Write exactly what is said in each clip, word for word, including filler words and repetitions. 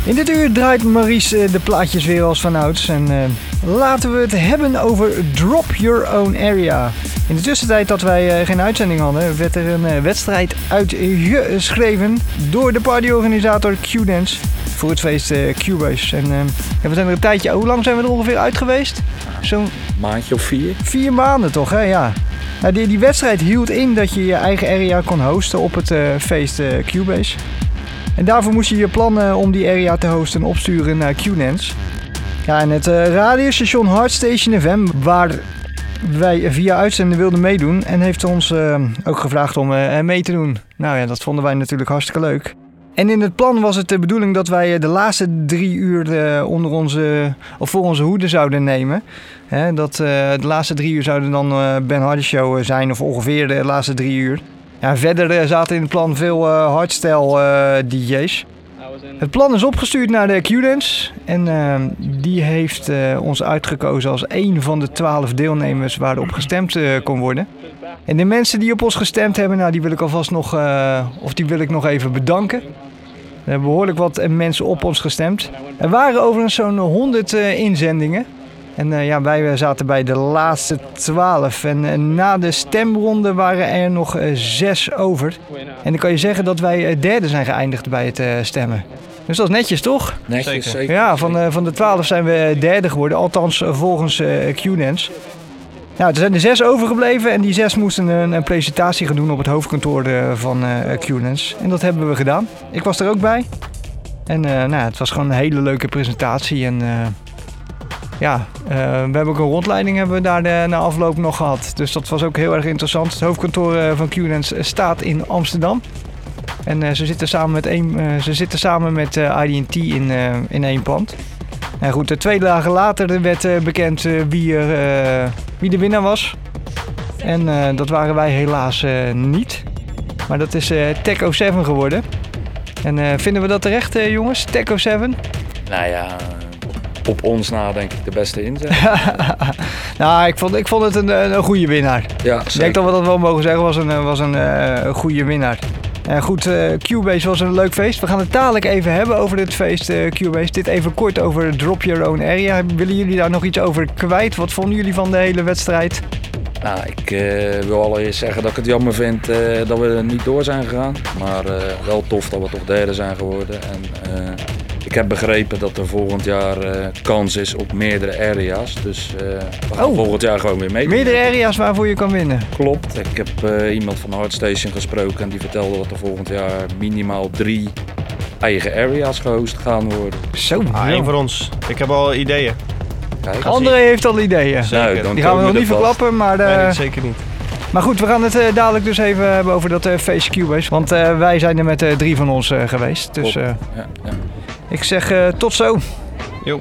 In dit uur draait Maurice de plaatjes weer als vanouds. En uh, laten we het hebben over Drop Your Own Area. In de tussentijd dat wij uh, geen uitzending hadden, werd er een uh, wedstrijd uitgeschreven door de partyorganisator Q-Dance voor het feest uh, Cubase. En uh, ja, we zijn er een tijdje, hoe lang zijn we er ongeveer uit geweest? Zo'n maandje of vier. Vier maanden toch, hè? Ja. Nou, die, die wedstrijd hield in dat je je eigen area kon hosten op het uh, feest uh, Cubase. En daarvoor moest je je plannen om die area te hosten opsturen naar Q-Dance. Ja, en het uh, radiostation Hardstation F M, waar wij via uitzenden wilden meedoen, en heeft ons uh, ook gevraagd om uh, mee te doen. Nou ja, dat vonden wij natuurlijk hartstikke leuk. En in het plan was het de bedoeling dat wij de laatste drie uur uh, onder onze, of voor onze hoede zouden nemen. He, dat uh, de laatste drie uur zouden dan uh, Ben Hardy Show zijn, of ongeveer de laatste drie uur. Ja, verder uh, zaten in het plan veel uh, hardstyle uh, D J's. Het plan is opgestuurd naar de Q-Dance en uh, die heeft uh, ons uitgekozen als één van de twaalf deelnemers waar op gestemd uh, kon worden. En de mensen die op ons gestemd hebben, nou, die wil ik alvast nog, uh, of die wil ik nog even bedanken. Er hebben behoorlijk wat mensen op ons gestemd. Er waren overigens zo'n honderd uh, inzendingen. En uh, ja, wij zaten bij de laatste twaalf. En uh, na de stemronde waren er nog uh, zes over. En dan kan je zeggen dat wij uh, derde zijn geëindigd bij het uh, stemmen. Dus dat is netjes, toch? Netjes, zeker. zeker. Ja, van, uh, van de twaalf zijn we derde geworden. Althans, uh, volgens uh, Q-Dance. Nou, er zijn er zes overgebleven en die zes moesten een, een presentatie gaan doen op het hoofdkantoor uh, van uh, Q-Dance. En dat hebben we gedaan. Ik was er ook bij. En uh, nou, het was gewoon een hele leuke presentatie. En uh, ja, uh, we hebben ook een rondleiding hebben we daar de, na afloop nog gehad. Dus dat was ook heel erg interessant. Het hoofdkantoor uh, van Q-Dance staat in Amsterdam. En uh, ze zitten samen met, een, uh, ze zitten samen met uh, I D T in, uh, in één pand. En goed, twee dagen later werd uh, bekend uh, wie, er, uh, wie de winnaar was. En uh, dat waren wij helaas uh, niet. Maar dat is uh, Techo zeven geworden. En uh, vinden we dat terecht, uh, jongens? Techo zeven? Nou ja, op ons na denk ik de beste inzet. Nou, ik vond, ik vond het een, een goede winnaar. Ja, ik denk dat we dat wel mogen zeggen, was een, was een uh, goede winnaar. Uh, goed, uh, Cubase was een leuk feest. We gaan het dadelijk even hebben over dit feest uh, Cubase. Dit even kort over Drop Your Own Area. Willen jullie daar nog iets over kwijt? Wat vonden jullie van de hele wedstrijd? Nou, ik uh, wil allereerst zeggen dat ik het jammer vind uh, dat we er niet door zijn gegaan. Maar uh, wel tof dat we toch derde zijn geworden. En, uh, ik heb begrepen dat er volgend jaar uh, kans is op meerdere area's. Dus uh, we gaan oh, volgend jaar gewoon weer mee. Meerdere area's waarvoor je kan winnen? Klopt. Ik heb uh, iemand van Hardstation gesproken en die vertelde dat er volgend jaar minimaal drie eigen area's gehost gaan worden. Zo, ah, één voor ons. Ik heb al ideeën. Kijk, André heeft al ideeën. Nou, dan die gaan we nog niet verklappen, maar... Uh, nee, zeker niet. Maar goed, we gaan het uh, dadelijk dus even hebben over dat uh, feest Cubase. Want uh, wij zijn er met uh, drie van ons uh, geweest. Dus uh, ja, ja. Ik zeg uh, tot zo. Jo.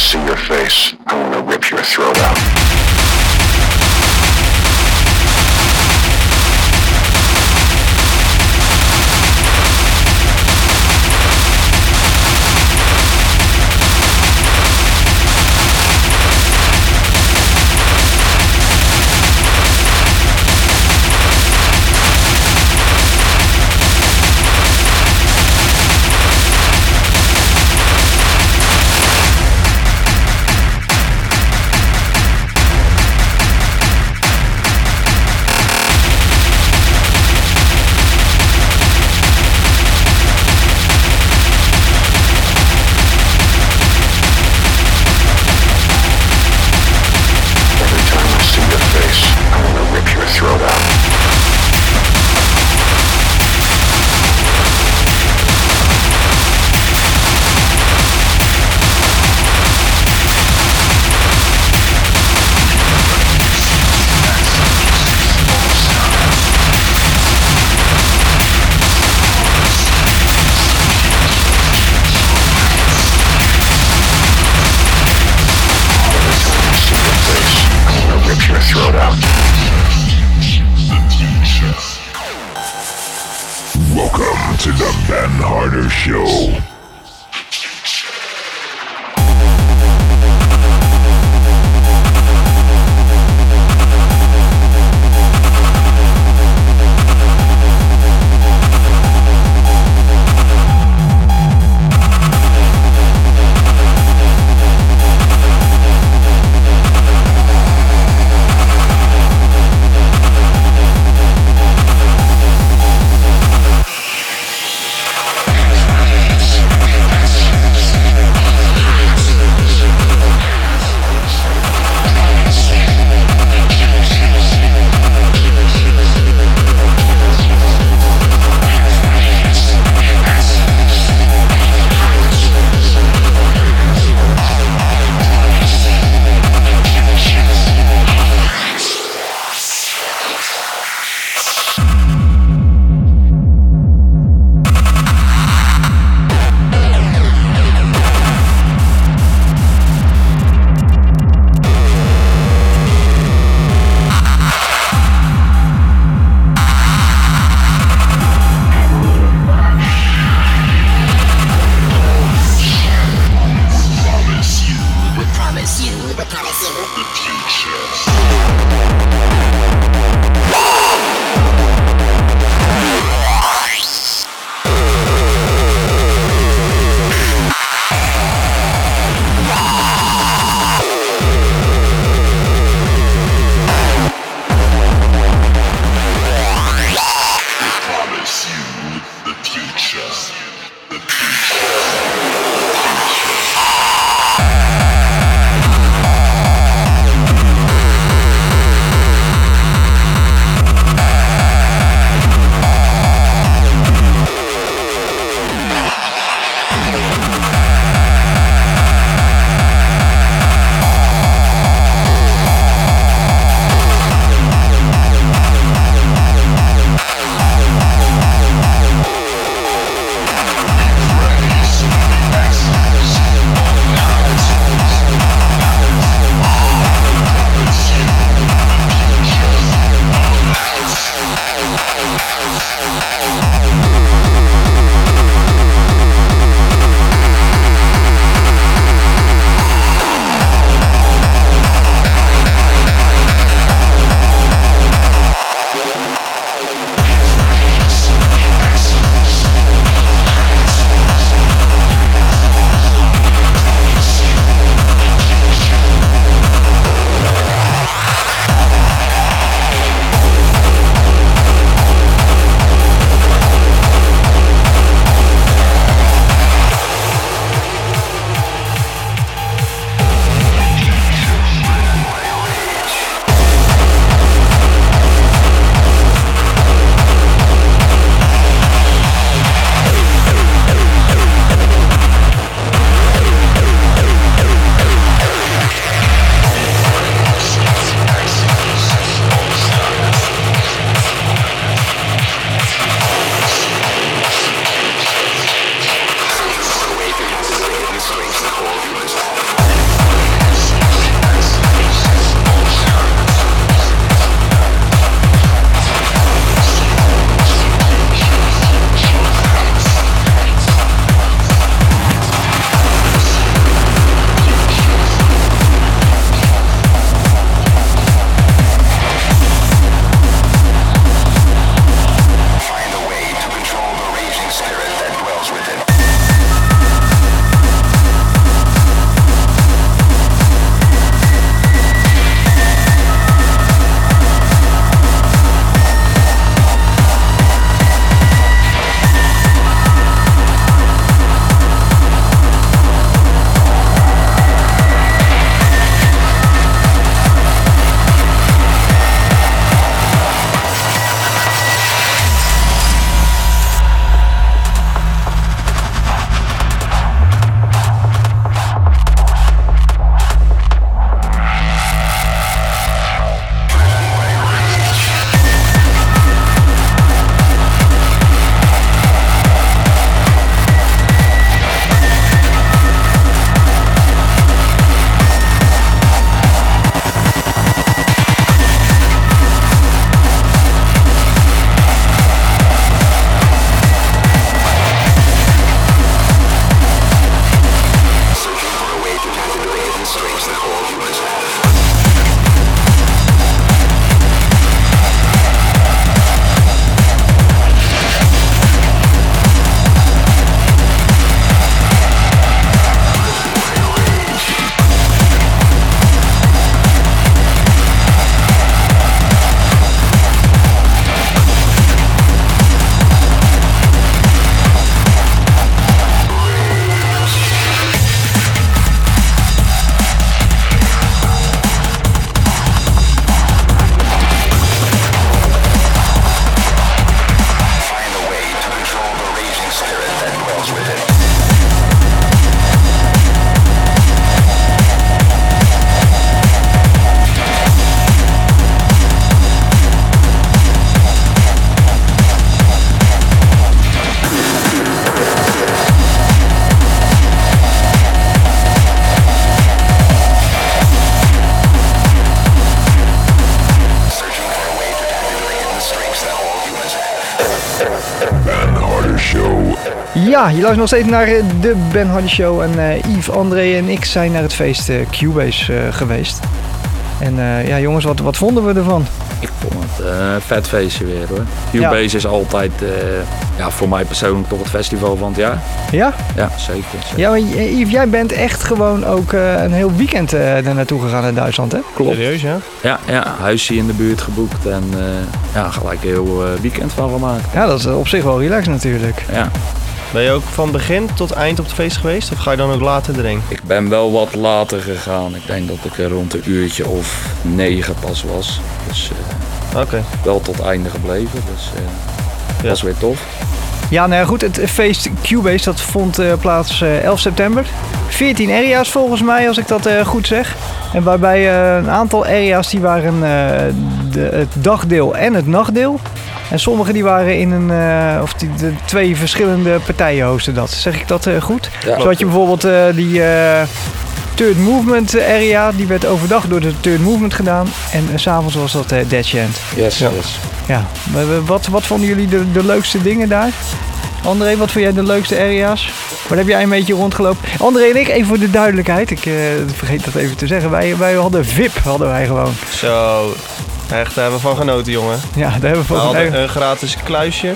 see your face, I wanna rip your throat out. Welcome to the Ben Harder Show. Show. Ja, je luistert nog steeds naar eh, de Ben Hardy Show. En eh, Yves, André en ik zijn naar het feest eh, Cubase eh, geweest. En eh, ja, jongens, wat, wat vonden we ervan? Ik vond het eh, een vet feestje weer hoor. Cubase is altijd uh, ja, voor mij persoonlijk toch het festival van het jaar. Ja? Ja, zeker. zeker. Ja, maar Yves, jij bent echt gewoon ook uh, een heel weekend uh, er naartoe gegaan in Duitsland, hè? Klopt. Serieus, ja? Ja, ja, huisje in de buurt geboekt en uh, ja, gelijk een heel uh, weekend van gemaakt. Ja, dat is op zich wel relaxed natuurlijk. Ja. Ben je ook van begin tot eind op het feest geweest? Of ga je dan ook later erheen? Ik ben wel wat later gegaan. Ik denk dat ik er rond een uurtje of negen pas was. Dus uh, Oké. Okay. wel tot het einde gebleven. Dus uh, dat Ja. was weer tof. Ja, nou ja, goed, het feest Cubase dat vond uh, plaats uh, elf september. veertien area's volgens mij, als ik dat uh, goed zeg. En waarbij uh, een aantal area's die waren uh, de, het dagdeel en het nachtdeel. En sommige die waren in een, uh, of die, de twee verschillende partijen hosten dat. Zeg ik dat uh, goed? Ja, Zo had je bijvoorbeeld uh, die uh, Third Movement area, die werd overdag door de Third Movement gedaan. En uh, 's avonds was dat uh, Dead Chant. Yes, Ja. yes. Ja, wat, wat vonden jullie de, de leukste dingen daar? André, wat vond jij de leukste area's? Waar heb jij een beetje rondgelopen? André en ik, even voor de duidelijkheid, ik uh, vergeet dat even te zeggen. Wij, wij hadden V I P, hadden wij gewoon. Zo, echt, daar hebben we van genoten, jongen. Ja, daar hebben we We van. hadden een gratis kluisje.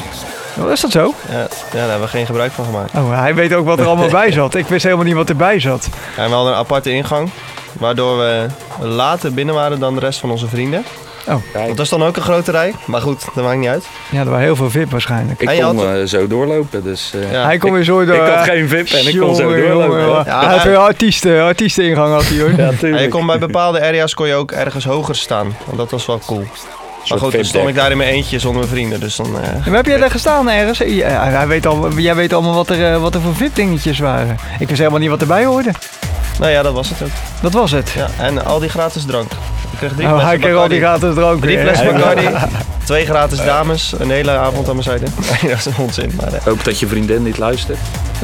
Oh, is dat zo? Ja, ja, daar hebben we geen gebruik van gemaakt. Oh, hij weet ook wat er allemaal bij zat. Ik wist helemaal niet wat erbij zat. En we hadden een aparte ingang. Waardoor we later binnen waren dan de rest van onze vrienden. Oh, Kijk, Want dat is dan ook een grote rij. Maar goed, dat maakt niet uit. ja, er waren heel veel V I P waarschijnlijk. ik En je kon had- uh, zo doorlopen. Dus, uh, Ja. hij kon weer zo door. ik had uh, geen V I P en ik kon zo jongen, doorlopen. jongen, jongen. Ja, hij had hij- weer artiesten, artiesteningang had hij hoor. Ja, En tuurlijk. je kon bij bepaalde area's kon je ook ergens hoger staan. Want dat was wel cool. Maar goed, dan stond ik daar in mijn eentje zonder mijn vrienden. Dus dan... eh, En heb jij daar gestaan ergens? Ja, hij weet al, jij weet allemaal wat er, uh, wat er voor V I P-dingetjes waren. Ik wist helemaal niet wat erbij hoorde. Nou ja, dat was het ook. Dat was het. Ja, en al die gratis drank. Ik kreeg drie Oh, flessen hij kreeg al die Bacardi. gratis drank. Drie weer. flessen Bacardi. Twee gratis dames. Een hele avond aan mijn zijde. Nee, dat is een onzin. Maar, eh, Ik hoop dat je vriendin niet luistert.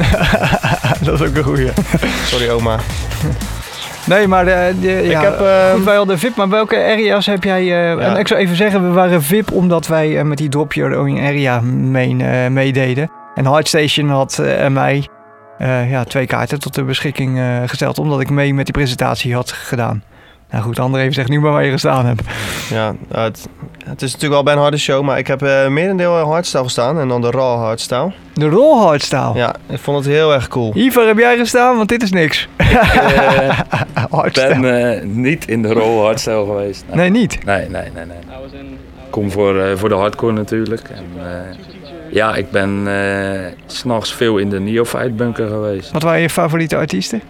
Dat is ook een goeie. sorry oma. Nee, maar de, de, ja, Ik heb, eh, goed, wij hadden V I P, maar welke areas heb jij... Uh, en ik zou even zeggen, we waren V I P omdat wij uh, met die Drop Your Own Area mee, uh, meededen. En Hardstation had uh, mij uh, ja, twee kaarten tot de beschikking uh, gesteld, omdat ik mee met die presentatie had gedaan. Nou goed, André heeft zegt nu maar waar je gestaan hebt. Ja, uh, het, het is natuurlijk wel bij een harde show. Maar ik heb uh, merendeel hardstyle gestaan. En dan de raw hardstyle. De Raw Hardstyle. Ja, ik vond het heel erg cool. Hier, waar heb jij gestaan? Want dit is niks. Ik uh, Hardstyle. ben uh, niet in de rol hardstyle geweest. Nee, Nee, niet. nee, nee. nee, nee. Ik kom voor, uh, voor de hardcore natuurlijk. En, uh, ja, ik ben uh, 's nachts veel in de Neophyte bunker geweest. Wat waren je favoriete artiesten?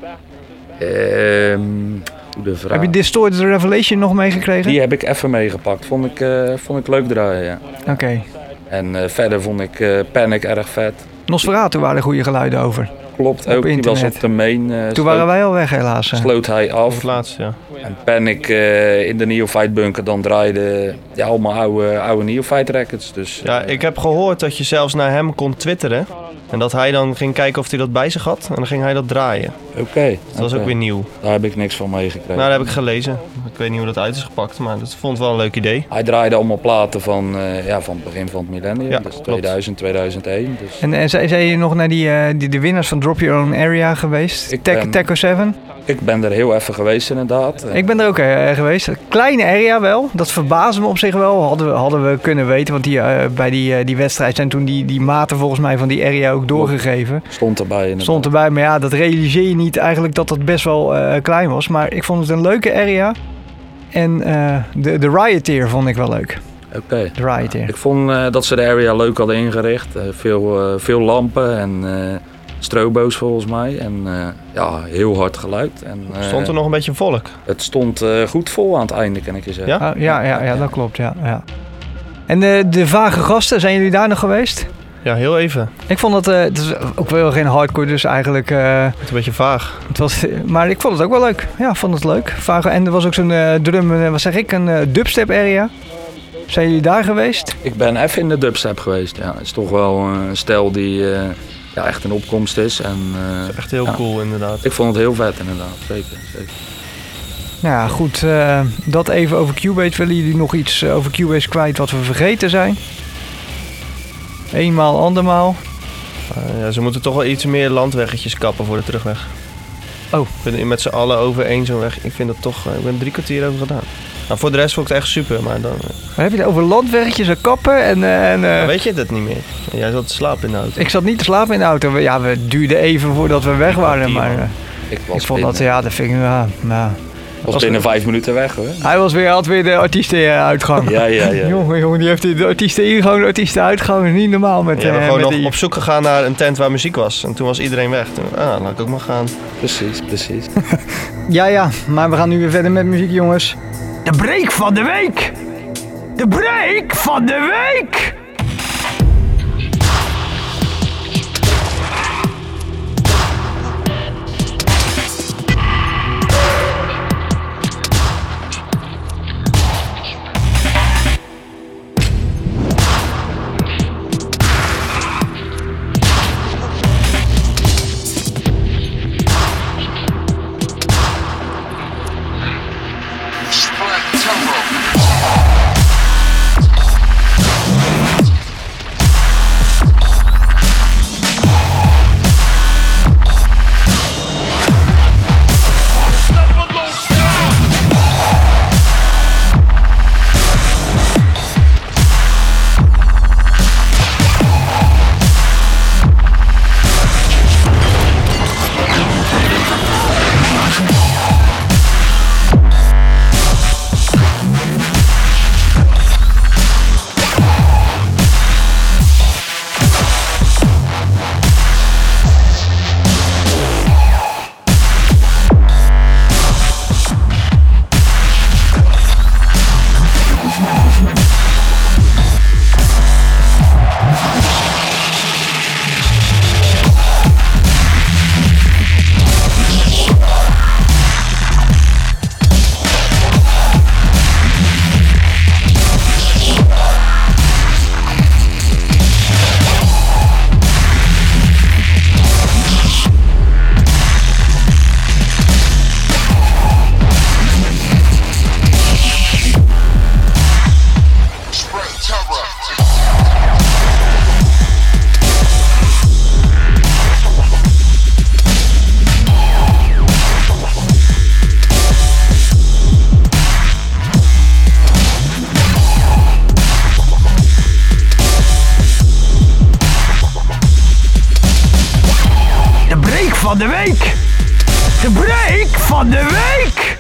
Ehm goede vraag. Heb je Distorted Revelation nog meegekregen? Die heb ik even meegepakt. Vond ik, uh, vond ik leuk draaien, ja. Oké. Okay. En uh, verder vond ik uh, Panic erg vet. Nosferatu waren er goede geluiden over. Klopt Op ook, die was internet. op de main. Uh, Toen sloot, waren wij al weg helaas. hè. sloot hij Of af. het laatste, ja. En Panic uh, in de Neophyte bunker, dan draaide ja, allemaal oude, oude Neophyte records. Dus, Ja, ik heb gehoord dat je zelfs naar hem kon twitteren. En dat hij dan ging kijken of hij dat bij zich had. En dan ging hij dat draaien. Oké. Okay, Dat was ook weer nieuw. Daar heb ik niks van meegekregen. Nou, dat heb ik gelezen. Ik weet niet hoe dat uit is gepakt, maar dat vond ik wel een leuk idee. Hij draaide allemaal platen van, uh, ja, van het begin van het millennium. Ja, dus klopt. tweeduizend, tweeduizend één. Dus. En, en zijn je nog naar die, uh, die de winnaars van Drop Your Own Area geweest? Ik Tech, ben- Techo zeven? Ik ben er heel even geweest inderdaad. Ik ben er ook uh, geweest. Een kleine area wel. Dat verbaasde me op zich wel. Hadden we, hadden we kunnen weten. Want die, uh, bij die, uh, die wedstrijd zijn toen die, die maten volgens mij van die area ook doorgegeven. Stond erbij inderdaad. Stond erbij. Maar ja, dat realiseer je niet eigenlijk dat dat best wel uh, klein was. Maar ik vond het een leuke area. En uh, de, de Rioteer vond ik wel leuk. Oké. Okay. De Rioteer. Ik vond uh, dat ze de area leuk hadden ingericht. Uh, veel, uh, veel lampen en uh, strobo's volgens mij. En uh, ja, heel hard geluid. En, uh, Stond er nog een beetje volk? Het stond uh, goed vol aan het einde, kan ik je zeggen. Ja? Oh, ja, ja, ja, dat klopt. Ja, ja. En de, de vage gasten, zijn jullie daar nog geweest? Ja, heel even. Ik vond het, uh, het is ook wel geen hardcore, dus eigenlijk... Uh, Het is een beetje vaag. het was, maar ik vond het ook wel leuk. Ja, ik vond het leuk. Vage, en er was ook zo'n uh, drum, uh, wat zeg ik, een uh, dubstep area. Zijn jullie daar geweest? Ik ben even in de dubstep geweest. Ja, het is toch wel een stijl die uh, ja, echt een opkomst is. En, uh, Echt heel ja, cool, inderdaad. ik vond het heel vet inderdaad, zeker. zeker. Nou ja, goed. Uh, dat even over Cubase. Willen jullie nog iets over Cubase kwijt wat we vergeten zijn? Eenmaal, andermaal. Uh, ja, ze moeten toch wel iets meer landweggetjes kappen voor de terugweg. Oh. Ik ben met z'n allen over één zo'n weg. Ik vind dat toch... Uh, ik ben er drie kwartier over gedaan. Nou, voor de rest vond ik het echt super, maar dan... Uh... Maar heb je het over landweggetjes en kappen en... Uh, en uh... weet je dat niet meer? Jij zat te slapen in de auto. Ik zat niet te slapen in de auto. Ja, we duurden even voordat we weg waren, maar... Uh, ik, was ik vond dat, ja, dat vind ik... Ja, nou... was, was binnen vijf minuten weg hoor. Hij was weer, had weer de artiestenuitgang. ja, ja, ja. Jongen, jongen, die heeft de artiesteningang, de artiestenuitgang. Niet normaal met... Ja, we uh, gewoon nog die... op zoek gegaan naar een tent waar muziek was. En toen was iedereen weg. Toen, ah, laat ik ook maar gaan. Precies, precies. ja, ja, maar we gaan nu weer verder met muziek, jongens. De break van de week! De break van de week! van de week. De break van de week.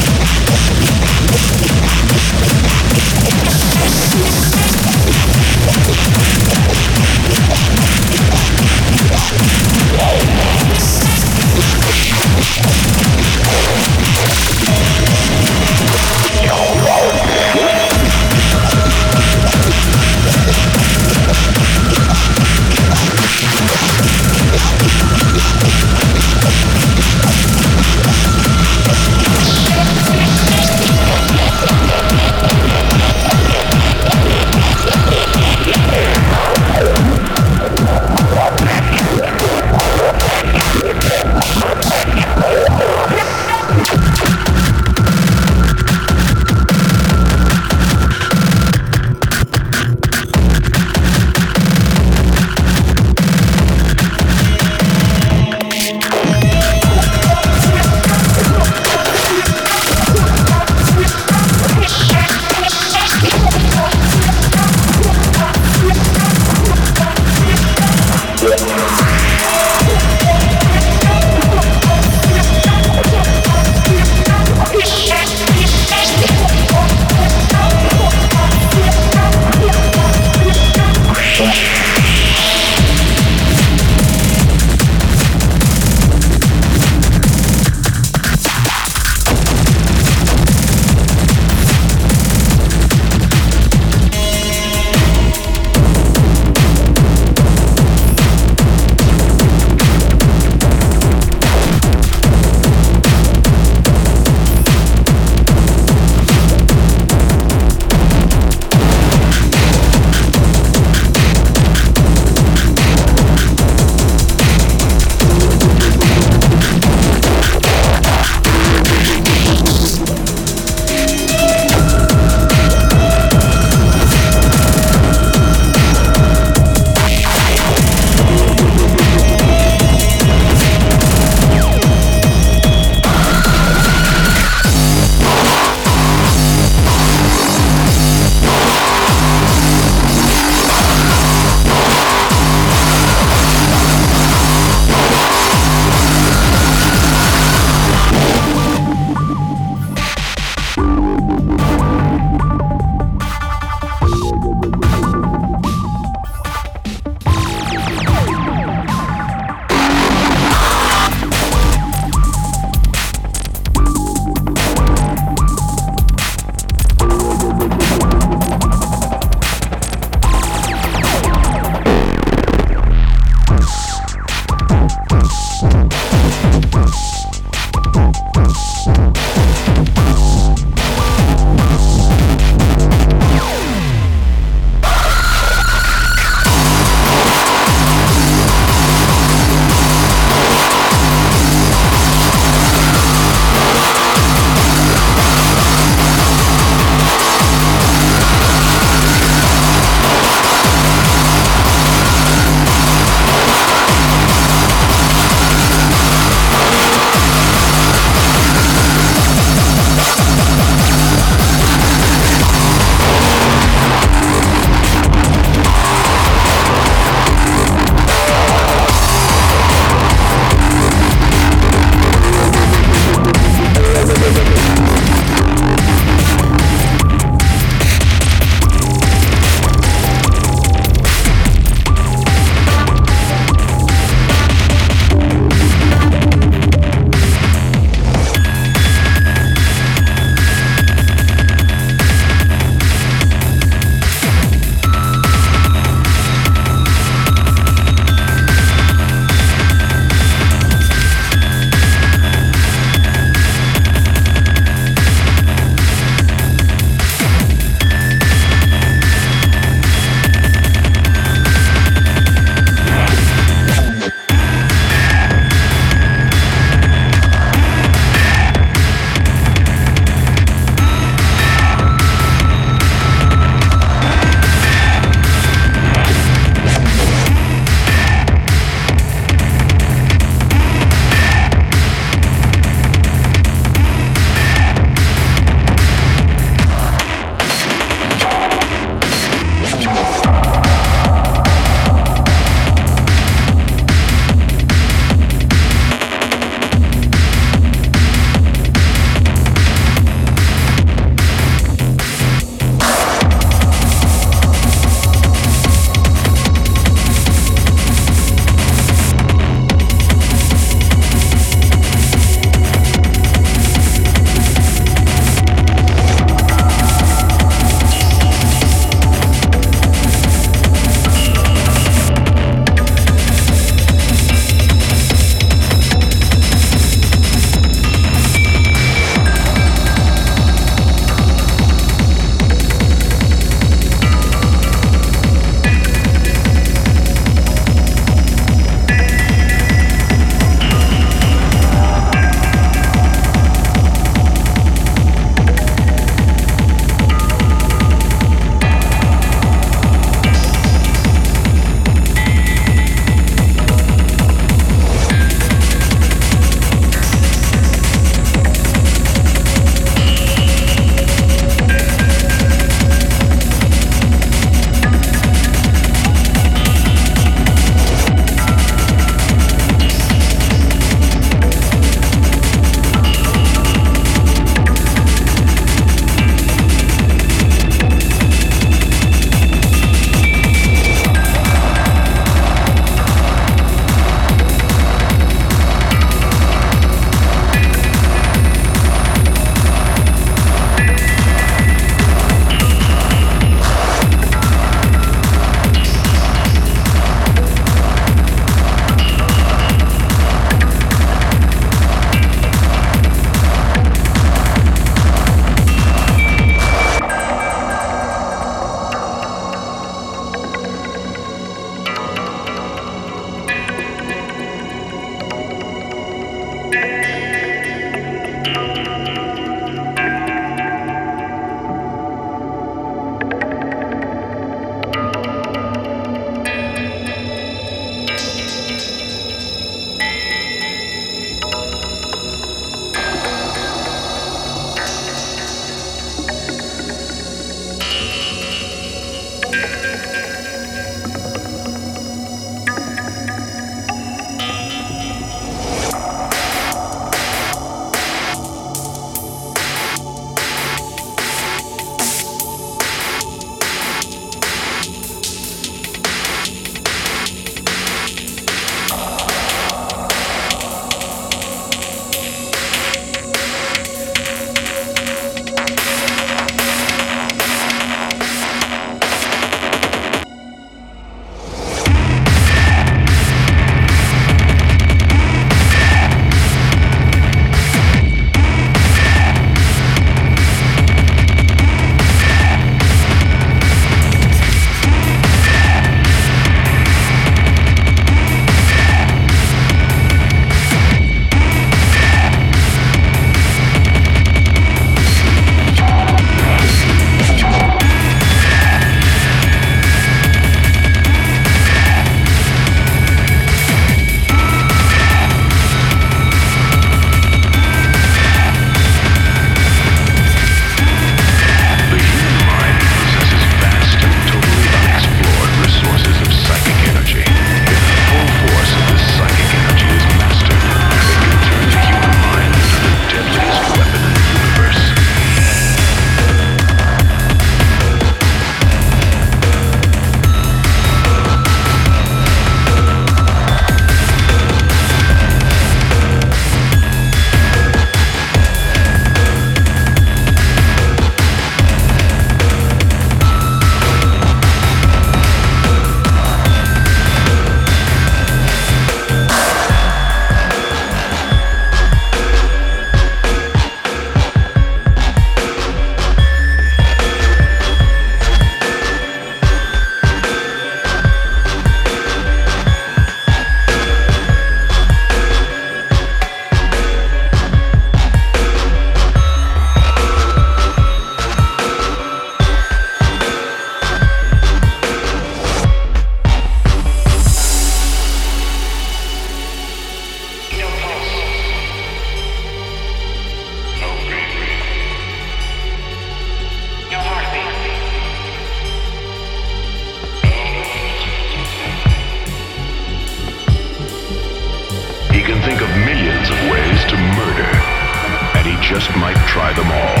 just might try them all.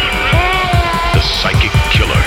The Psychic Killer.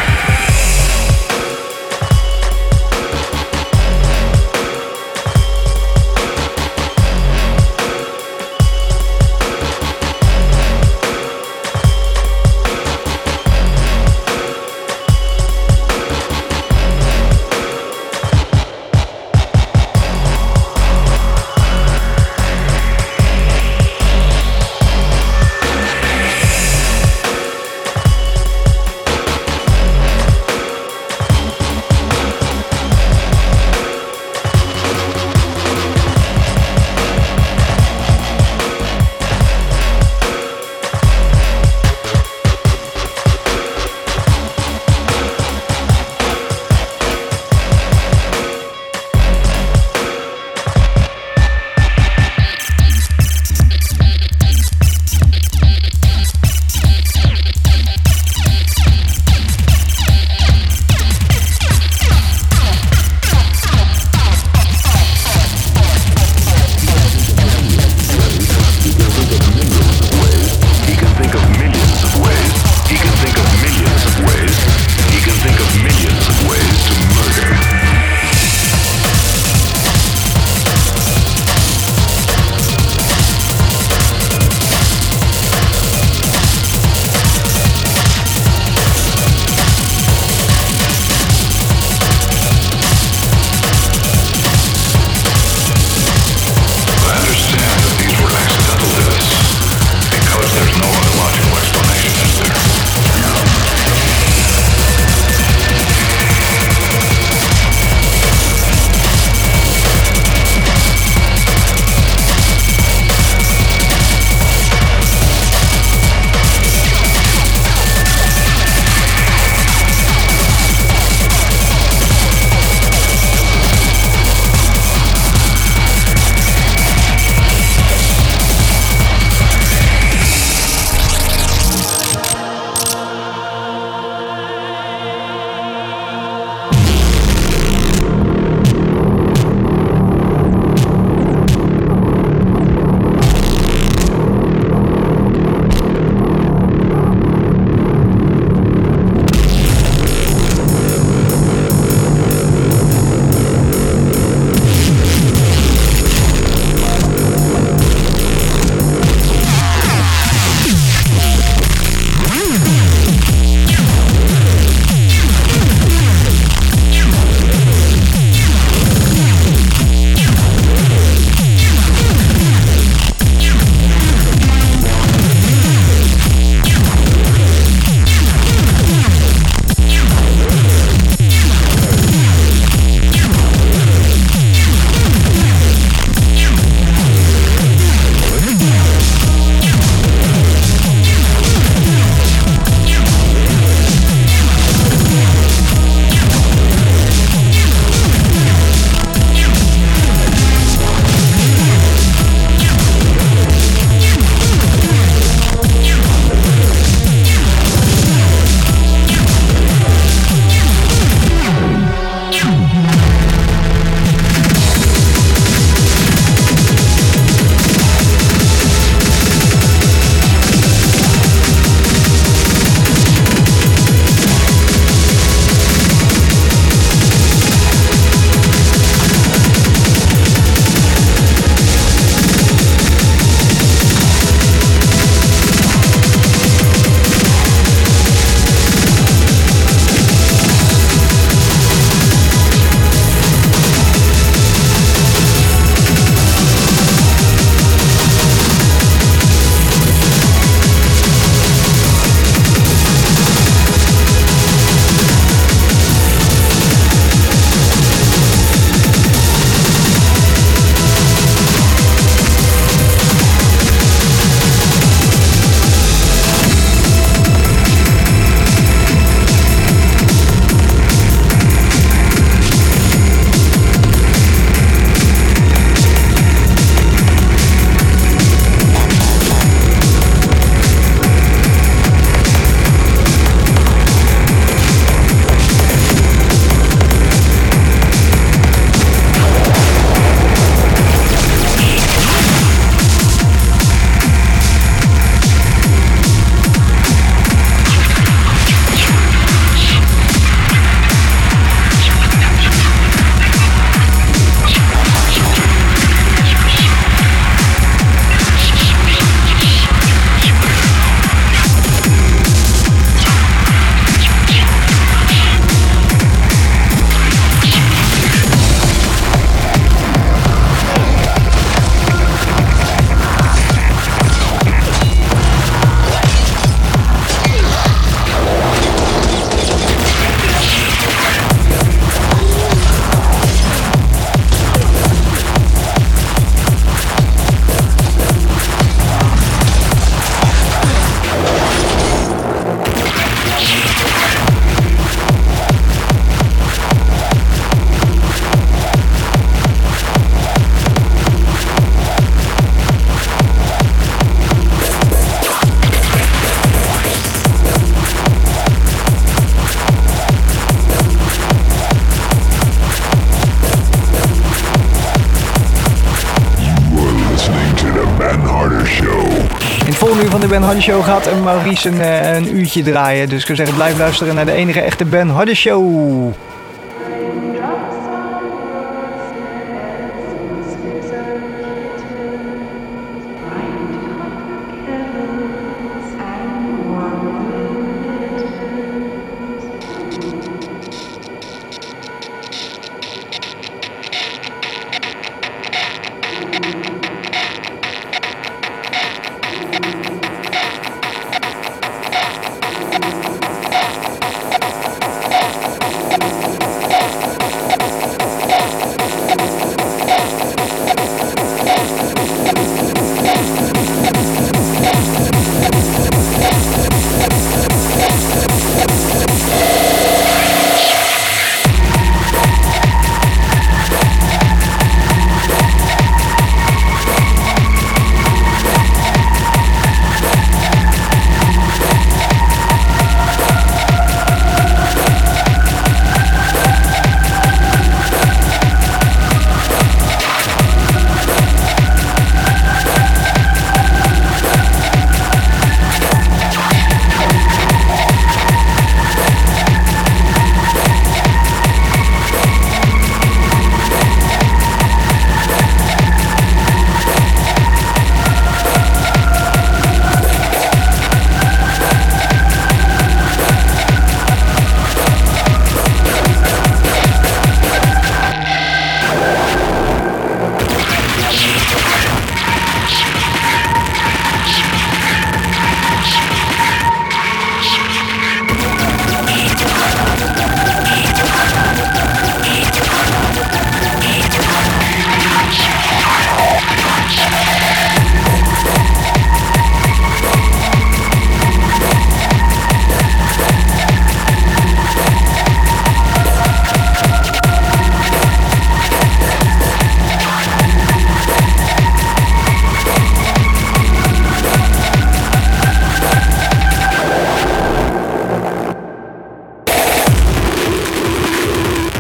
volgende uur van de Ben Hardy Show gaat Maurice een, uh, een uurtje draaien. Dus ik zou zeggen, blijf luisteren naar de enige echte Ben Hardy Show.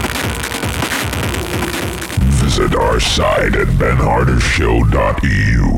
Visit our site at ben harder show dot e u.